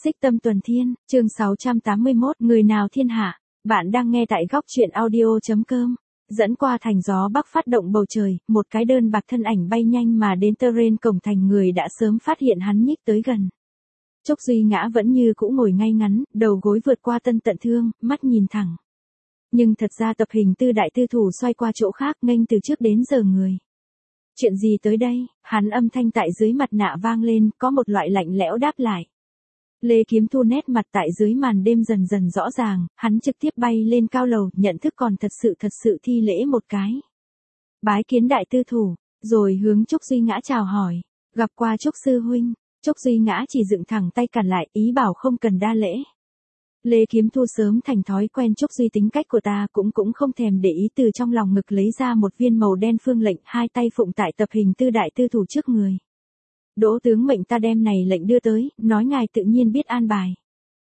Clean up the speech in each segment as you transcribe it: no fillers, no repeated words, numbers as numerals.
Xích Tâm Tuần Thiên, chương 681, người nào thiên hạ. Bạn đang nghe tại góc truyện audio.com. Dẫn qua thành gió bắc phát động bầu trời, một cái đơn bạc thân ảnh bay nhanh mà đến terrain cổng thành, người đã sớm phát hiện hắn nhích tới gần. Trúc Duy Ngã vẫn như cũ ngồi ngay ngắn, đầu gối vượt qua Tân Tận Thương, mắt nhìn thẳng. Nhưng thật ra tập hình tư đại tư thủ xoay qua chỗ khác, nghênh từ trước đến giờ người. Chuyện gì tới đây? Hắn âm thanh tại dưới mặt nạ vang lên, có một loại lạnh lẽo đáp lại. Lê Kiếm Thu nét mặt tại dưới màn đêm dần dần rõ ràng, hắn trực tiếp bay lên cao lầu, nhận thức còn thật sự thi lễ một cái. Bái kiến đại tư thủ, rồi hướng Trúc Duy Ngã chào hỏi, gặp qua Trúc sư huynh. Trúc Duy Ngã chỉ dựng thẳng tay cản lại, ý bảo không cần đa lễ. Lê Kiếm Thu sớm thành thói quen Trúc Duy tính cách của ta, cũng không thèm để ý, từ trong lòng ngực lấy ra một viên màu đen phương lệnh, hai tay phụng tại tập hình tư đại tư thủ trước người. Đỗ tướng mệnh ta đem này lệnh đưa tới, nói ngài tự nhiên biết an bài.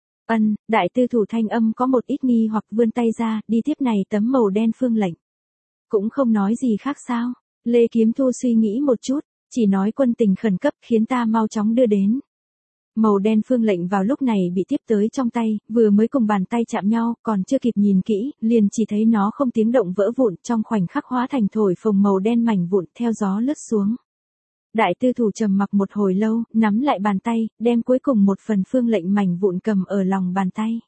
Đại tư thủ thanh âm có một ít nghi hoặc, vươn tay ra, đi tiếp này tấm màu đen phương lệnh. Cũng không nói gì khác sao? Lê Kiếm Thu suy nghĩ một chút, chỉ nói quân tình khẩn cấp khiến ta mau chóng đưa đến. Màu đen phương lệnh vào lúc này bị tiếp tới trong tay, vừa mới cùng bàn tay chạm nhau, còn chưa kịp nhìn kỹ, liền chỉ thấy nó không tiếng động vỡ vụn, trong khoảnh khắc hóa thành thổi phồng màu đen mảnh vụn theo gió lướt xuống. Đại tư thủ trầm mặc một hồi lâu, nắm lại bàn tay, đem cuối cùng một phần phương lệnh mảnh vụn cầm ở lòng bàn tay.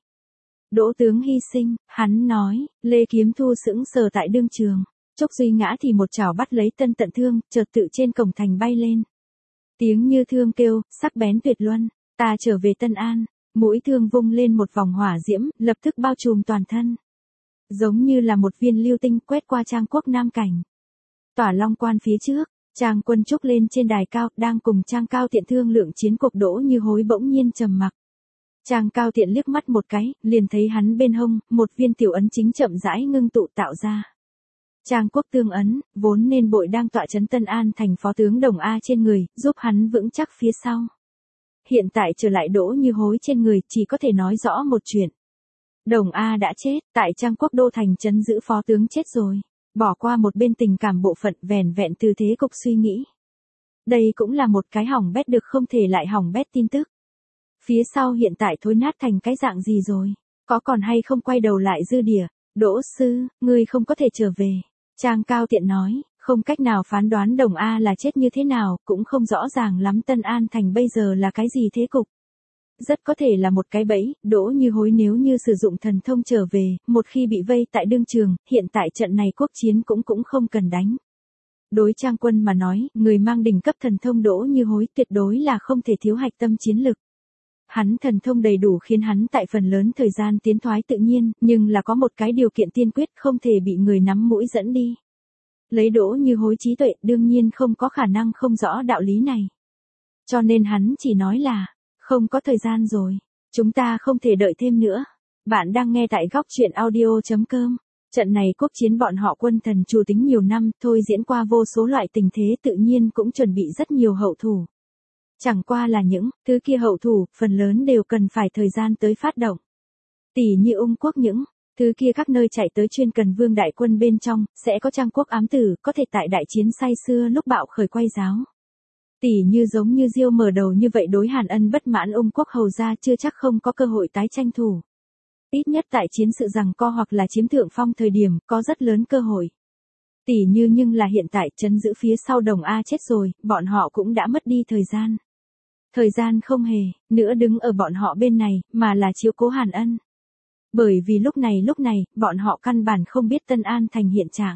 Đỗ tướng hy sinh, hắn nói. Lê Kiếm Thu sững sờ tại đương trường. Trúc Duy Ngã thì một chảo bắt lấy Tân Tận Thương, chợt tự trên cổng thành bay lên. Tiếng như thương kêu, sắc bén tuyệt luân. Ta trở về Tân An. Mũi thương vung lên một vòng hỏa diễm, lập tức bao trùm toàn thân. Giống như là một viên lưu tinh quét qua Trang Quốc Nam Cảnh. Tỏa Long Quan phía trước, Trang Quân Trúc lên trên đài cao, đang cùng Trang Cao Tiện thương lượng chiến cuộc. Đỗ Như Hối bỗng nhiên trầm mặc. Trang Cao Tiện liếc mắt một cái, liền thấy hắn bên hông, một viên tiểu ấn chính chậm rãi ngưng tụ tạo ra. Trang Quốc Tương ấn, vốn nên bội đang tọa trấn Tân An thành phó tướng Đồng A trên người, giúp hắn vững chắc phía sau. Hiện tại trở lại Đỗ Như Hối trên người, chỉ có thể nói rõ một chuyện. Đồng A đã chết, tại Trang Quốc đô thành trấn giữ phó tướng chết rồi. Bỏ qua một bên tình cảm bộ phận, vẻn vẹn từ thế cục suy nghĩ. Đây cũng là một cái hỏng bét được không thể lại hỏng bét tin tức. Phía sau hiện tại thối nát thành cái dạng gì rồi? Có còn hay không quay đầu lại dư địa? Đỗ sư, ngươi không có thể trở về. Trang Cao Tiện nói, không cách nào phán đoán Đồng A là chết như thế nào, cũng không rõ ràng lắm Tân An thành bây giờ là cái gì thế cục. Rất có thể là một cái bẫy. Đỗ Như Hối nếu như sử dụng thần thông trở về, một khi bị vây tại đương trường, hiện tại trận này quốc chiến cũng không cần đánh. Đối Trang Quân mà nói, người mang đỉnh cấp thần thông Đỗ Như Hối tuyệt đối là không thể thiếu hạch tâm chiến lực. Hắn thần thông đầy đủ khiến hắn tại phần lớn thời gian tiến thoái tự nhiên, nhưng là có một cái điều kiện tiên quyết, không thể bị người nắm mũi dẫn đi. Lấy Đỗ Như Hối trí tuệ, đương nhiên không có khả năng không rõ đạo lý này. Cho nên hắn chỉ nói là, không có thời gian rồi, chúng ta không thể đợi thêm nữa. Bạn đang nghe tại góc truyện audio.com. Trận này quốc chiến bọn họ quân thần chủ tính nhiều năm, thôi diễn qua vô số loại tình thế, tự nhiên cũng chuẩn bị rất nhiều hậu thủ. Chẳng qua là những thứ kia hậu thủ, phần lớn đều cần phải thời gian tới phát động. Tỷ như Ung quốc những thứ kia các nơi chạy tới chuyên cần vương đại quân bên trong, sẽ có Trang Quốc ám tử, có thể tại đại chiến say xưa lúc bạo khởi quay giáo. Tỷ như giống như Diêu mở đầu như vậy đối Hàn Ân bất mãn Ung quốc hầu ra chưa chắc không có cơ hội tái tranh thủ. Ít nhất tại chiến sự giằng co hoặc là chiếm thượng phong thời điểm, có rất lớn cơ hội. Tỷ như nhưng là hiện tại trấn giữ phía sau Đồng A chết rồi, bọn họ cũng đã mất đi thời gian. Thời gian không hề nữa đứng ở bọn họ bên này, mà là chiếu cố Hàn Ân. Bởi vì lúc này, bọn họ căn bản không biết Tân An thành hiện trạng.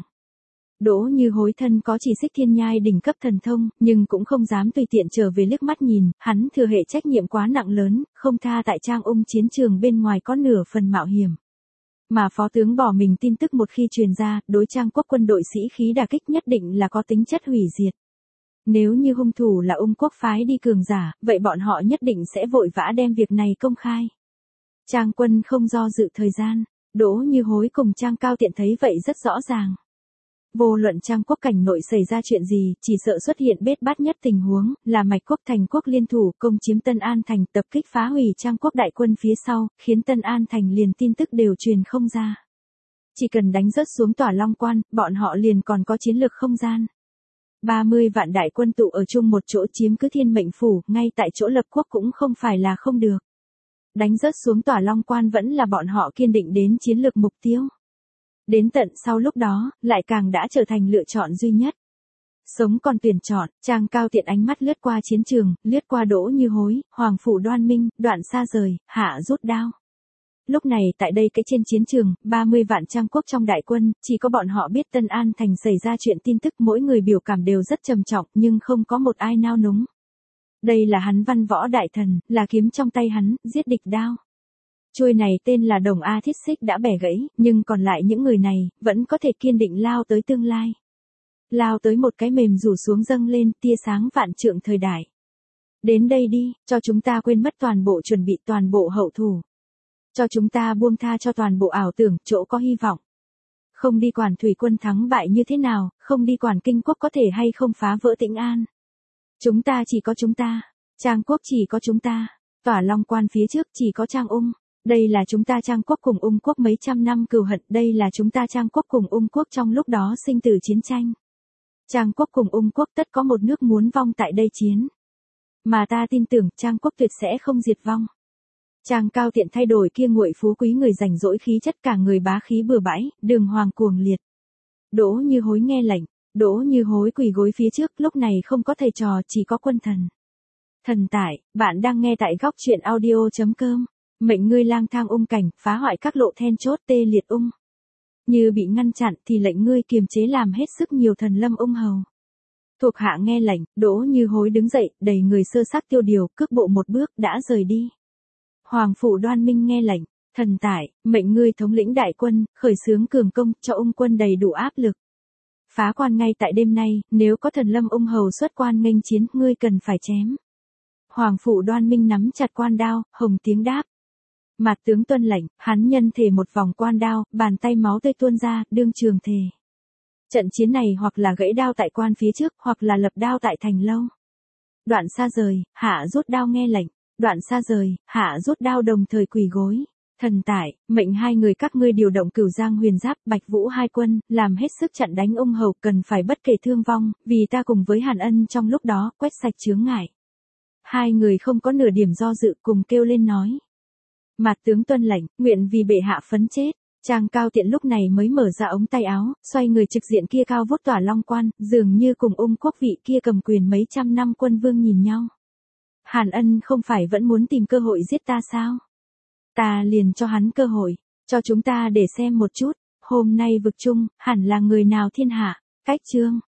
Đỗ Như Hối thân có chỉ Xích Thiên Nhai đỉnh cấp thần thông, nhưng cũng không dám tùy tiện trở về liếc mắt nhìn, hắn thừa hệ trách nhiệm quá nặng lớn, không tha tại Trang Ung chiến trường bên ngoài có nửa phần mạo hiểm. Mà phó tướng bỏ mình tin tức một khi truyền ra, đối Trang Quốc quân đội sĩ khí đả kích nhất định là có tính chất hủy diệt. Nếu như hung thủ là Ung quốc phái đi cường giả, vậy bọn họ nhất định sẽ vội vã đem việc này công khai. Trang Quân không do dự thời gian, Đỗ Như Hối cùng Trang Cao Tiện thấy vậy rất rõ ràng. Vô luận Trang Quốc cảnh nội xảy ra chuyện gì, chỉ sợ xuất hiện bết bát nhất tình huống, là Mạch Quốc thành quốc liên thủ công chiếm Tân An thành, tập kích phá hủy Trang Quốc đại quân phía sau, khiến Tân An thành liền tin tức đều truyền không ra. Chỉ cần đánh rớt xuống Tỏa Long Quan, bọn họ liền còn có chiến lược không gian. 30 vạn đại quân tụ ở chung một chỗ chiếm cứ Thiên Mệnh phủ, ngay tại chỗ lập quốc cũng không phải là không được. đánh rớt xuống Tỏa Long Quan vẫn là bọn họ kiên định đến chiến lược mục tiêu. Đến tận sau lúc đó, lại càng đã trở thành lựa chọn duy nhất. Sống còn tuyển chọn, Trang Cao Tiện ánh mắt lướt qua chiến trường, lướt qua Đỗ Như Hối, Hoàng Phủ Đoan Minh, Đoạn Sa Rời, Hạ rút đao. Lúc này tại đây cái trên chiến trường, 30 vạn Trang quốc trong đại quân, chỉ có bọn họ biết Tân An Thành xảy ra chuyện tin tức, mỗi người biểu cảm đều rất trầm trọng nhưng không có một ai nao núng. Đây là hắn văn võ đại thần, là kiếm trong tay hắn, giết địch đao. Chuôi này tên là Đồng A Thiết Xích đã bẻ gãy, nhưng còn lại những người này, vẫn có thể kiên định lao tới tương lai. Lao tới một cái mềm rủ xuống dâng lên, tia sáng vạn trượng thời đại. Đến đây đi, cho chúng ta quên mất toàn bộ chuẩn bị, toàn bộ hậu thủ. Cho chúng ta buông tha cho toàn bộ ảo tưởng, chỗ có hy vọng. Không đi quản thủy quân thắng bại như thế nào, không đi quản kinh quốc có thể hay không phá vỡ Tĩnh An. Chúng ta chỉ có chúng ta, Trang quốc chỉ có chúng ta, Tỏa Long Quan phía trước chỉ có Trang Ung. Đây là chúng ta Trang quốc cùng Ung quốc mấy trăm năm cừu hận, đây là chúng ta Trang quốc cùng Ung quốc trong lúc đó sinh tử chiến tranh. Trang quốc cùng Ung quốc tất có một nước muốn vong tại đây chiến. Mà ta tin tưởng Trang quốc tuyệt sẽ không diệt vong. Trang Cao Tiện thay đổi kia nguội phú quý người rảnh rỗi khí chất, cả người bá khí bừa bãi, đường hoàng cuồng liệt. Đỗ Như Hối nghe lệnh, Đỗ Như Hối quỳ gối phía trước, lúc này không có thầy trò, chỉ có quân thần. Thần tải, bạn đang nghe tại góc truyện audio.com. Mệnh ngươi lang thang ung cảnh, phá hoại các lộ then chốt, tê liệt ung. Như bị ngăn chặn thì lệnh ngươi kiềm chế, làm hết sức nhiều thần lâm ung hầu. Thuộc hạ nghe lệnh, Đỗ Như Hối đứng dậy, đầy người sơ sắc tiêu điều, cước bộ một bước, đã rời đi. Hoàng Phủ Đoan Minh nghe lệnh, thần tải, mệnh ngươi thống lĩnh đại quân, khởi xướng cường công, cho ung quân đầy đủ áp lực. Phá quan ngay tại đêm nay, nếu có thần lâm ung hầu xuất quan nghênh chiến, ngươi cần phải chém. Hoàng Phủ Đoan Minh nắm chặt quan đao, hồng tiếng đáp. Mạt tướng tuân lệnh, hắn nhân thể một vòng quan đao, bàn tay máu tươi tuôn ra, đương trường thề. Trận chiến này hoặc là gãy đao tại quan phía trước, hoặc là lập đao tại thành lâu. Đoạn Sa Rời, Hạ rút đao nghe lệnh. Đoạn Sa Rời, Hạ rút đao đồng thời quỳ gối. Thần tải, mệnh hai người các ngươi điều động Cửu Giang Huyền Giáp, Bạch Vũ hai quân, làm hết sức chặn đánh ung hầu, cần phải bất kể thương vong, vì ta cùng với Hàn Ân trong lúc đó, quét sạch chướng ngại. Hai người không có nửa điểm do dự, cùng kêu lên nói. Mạt tướng tuân lệnh, nguyện vì bệ hạ phấn chết. Trang Cao Tiện lúc này mới mở ra ống tay áo, xoay người trực diện kia cao vút Tỏa Long Quan, dường như cùng Ung quốc vị kia cầm quyền mấy trăm năm quân vương nhìn nhau. Hàn Ân không phải vẫn muốn tìm cơ hội giết ta sao? Ta liền cho hắn cơ hội, cho chúng ta để xem một chút, hôm nay vực chung, hẳn là người nào thiên hạ. Cách chương.